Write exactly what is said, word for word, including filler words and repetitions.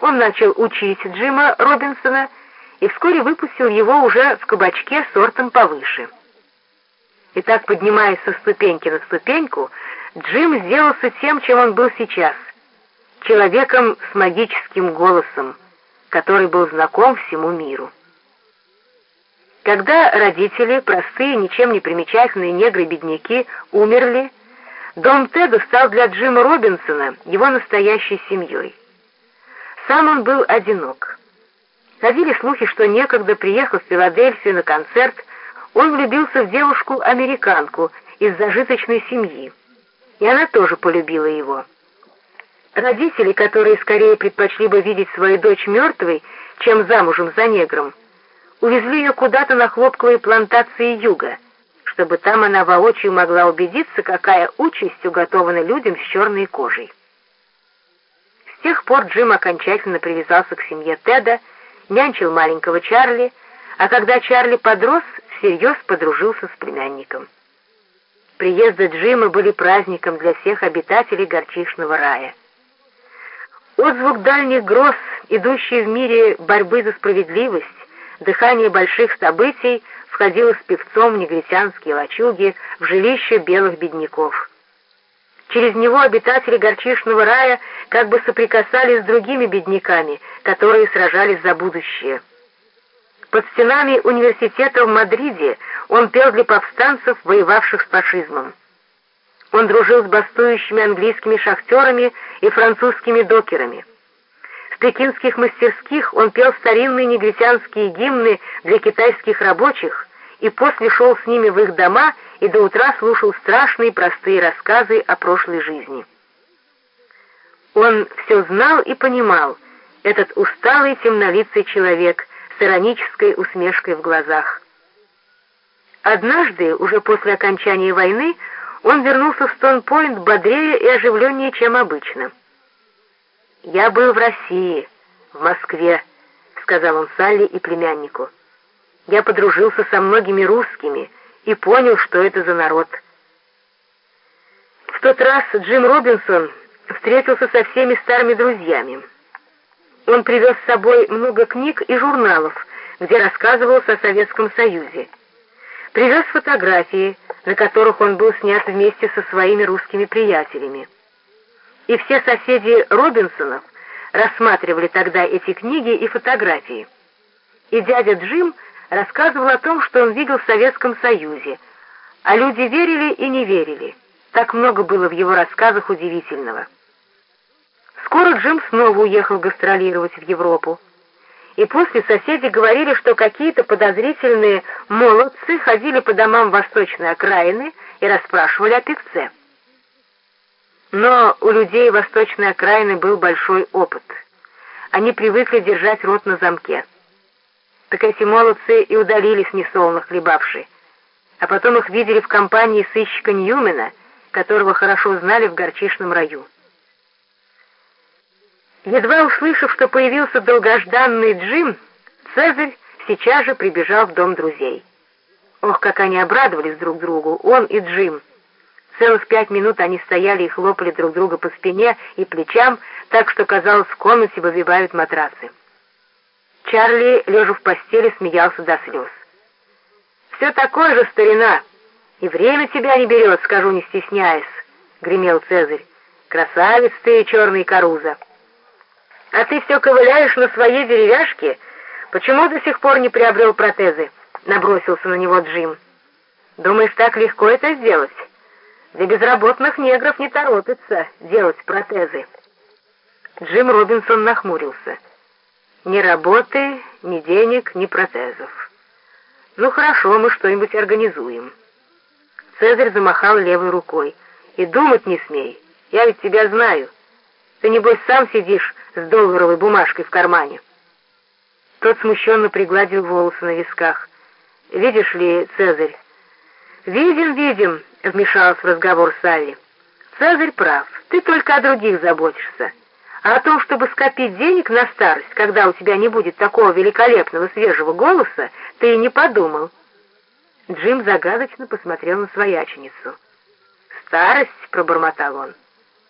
Он начал учить Джима Робинсона и вскоре выпустил его уже в кабачке сортом повыше. И так, поднимаясь со ступеньки на ступеньку, Джим сделался тем, чем он был сейчас — человеком с магическим голосом, который был знаком всему миру. Когда родители, простые, ничем не примечательные негры-бедняки, умерли, дом Теда стал для Джима Робинсона его настоящей семьей. Сам он был одинок. Ходили слухи, что некогда, приехав в Филадельфию на концерт, он влюбился в девушку-американку из зажиточной семьи, и она тоже полюбила его. Родители, которые скорее предпочли бы видеть свою дочь мертвой, чем замужем за негром, увезли ее куда-то на хлопковые плантации юга, чтобы там она воочию могла убедиться, какая участь уготована людям с черной кожей. С тех пор Джим окончательно привязался к семье Теда, нянчил маленького Чарли, а когда Чарли подрос, всерьез подружился с племянником. Приезды Джима были праздником для всех обитателей горчичного рая. Отзвук дальних гроз, идущий в мире борьбы за справедливость, дыхание больших событий входило с певцом в негритянские лачуги, в жилище белых бедняков. Через него обитатели горчичного рая как бы соприкасались с другими бедняками, которые сражались за будущее. Под стенами университета в Мадриде он пел для повстанцев, воевавших с фашизмом. Он дружил с бастующими английскими шахтерами и французскими докерами. В пекинских мастерских он пел старинные негритянские гимны для китайских рабочих и после шел с ними в их дома и до утра слушал страшные простые рассказы о прошлой жизни. Он все знал и понимал, этот усталый темнолицый человек с иронической усмешкой в глазах. Однажды, уже после окончания войны, он вернулся в Стоун-Пойнт бодрее и оживленнее, чем обычно. «Я был в России, в Москве», — сказал он Салли и племяннику. «Я подружился со многими русскими и понял, что это за народ». В тот раз Джим Робинсон встретился со всеми старыми друзьями. Он привез с собой много книг и журналов, где рассказывалось о Советском Союзе. Привез фотографии, на которых он был снят вместе со своими русскими приятелями. И все соседи Робинсонов рассматривали тогда эти книги и фотографии. И дядя Джим рассказывал о том, что он видел в Советском Союзе, а люди верили и не верили. Так много было в его рассказах удивительного. Скоро Джим снова уехал гастролировать в Европу. И после соседи говорили, что какие-то подозрительные молодцы ходили по домам восточной окраины и расспрашивали о певце. Но у людей восточной окраины был большой опыт. Они привыкли держать рот на замке. Так эти молодцы и удалились несолоно хлебавши, а потом их видели в компании сыщика Ньюмена, которого хорошо знали в горчичном раю. Едва услышав, что появился долгожданный Джим, Цезарь сейчас же прибежал в дом друзей. Ох, как они обрадовались друг другу, он и Джим. Целых пять минут они стояли и хлопали друг друга по спине и плечам, так что, казалось, в комнате выбивают матрасы. Чарли, лежа в постели, смеялся до слез. «Все такое же, старина, и время тебя не берет, скажу, не стесняясь», — гремел Цезарь. «Красавец ты, черный каруза! А ты все ковыляешь на своей деревяшке? Почему до сих пор не приобрел протезы?» — набросился на него Джим. «Думаешь, так легко это сделать? Для безработных негров не торопится делать протезы». Джим Робинсон нахмурился. «Ни работы, ни денег, ни протезов. Ну хорошо, мы что-нибудь организуем». Цезарь замахал левой рукой. «И думать не смей, я ведь тебя знаю. Ты, небось, сам сидишь с долларовой бумажкой в кармане». Тот смущенно пригладил волосы на висках. «Видишь ли, Цезарь?» «Видим, видим», — вмешалась в разговор Салли. «Цезарь прав, ты только о других заботишься. А о том, чтобы скопить денег на старость, когда у тебя не будет такого великолепного свежего голоса, ты и не подумал». Джим загадочно посмотрел на свояченицу. «Старость», — пробормотал он.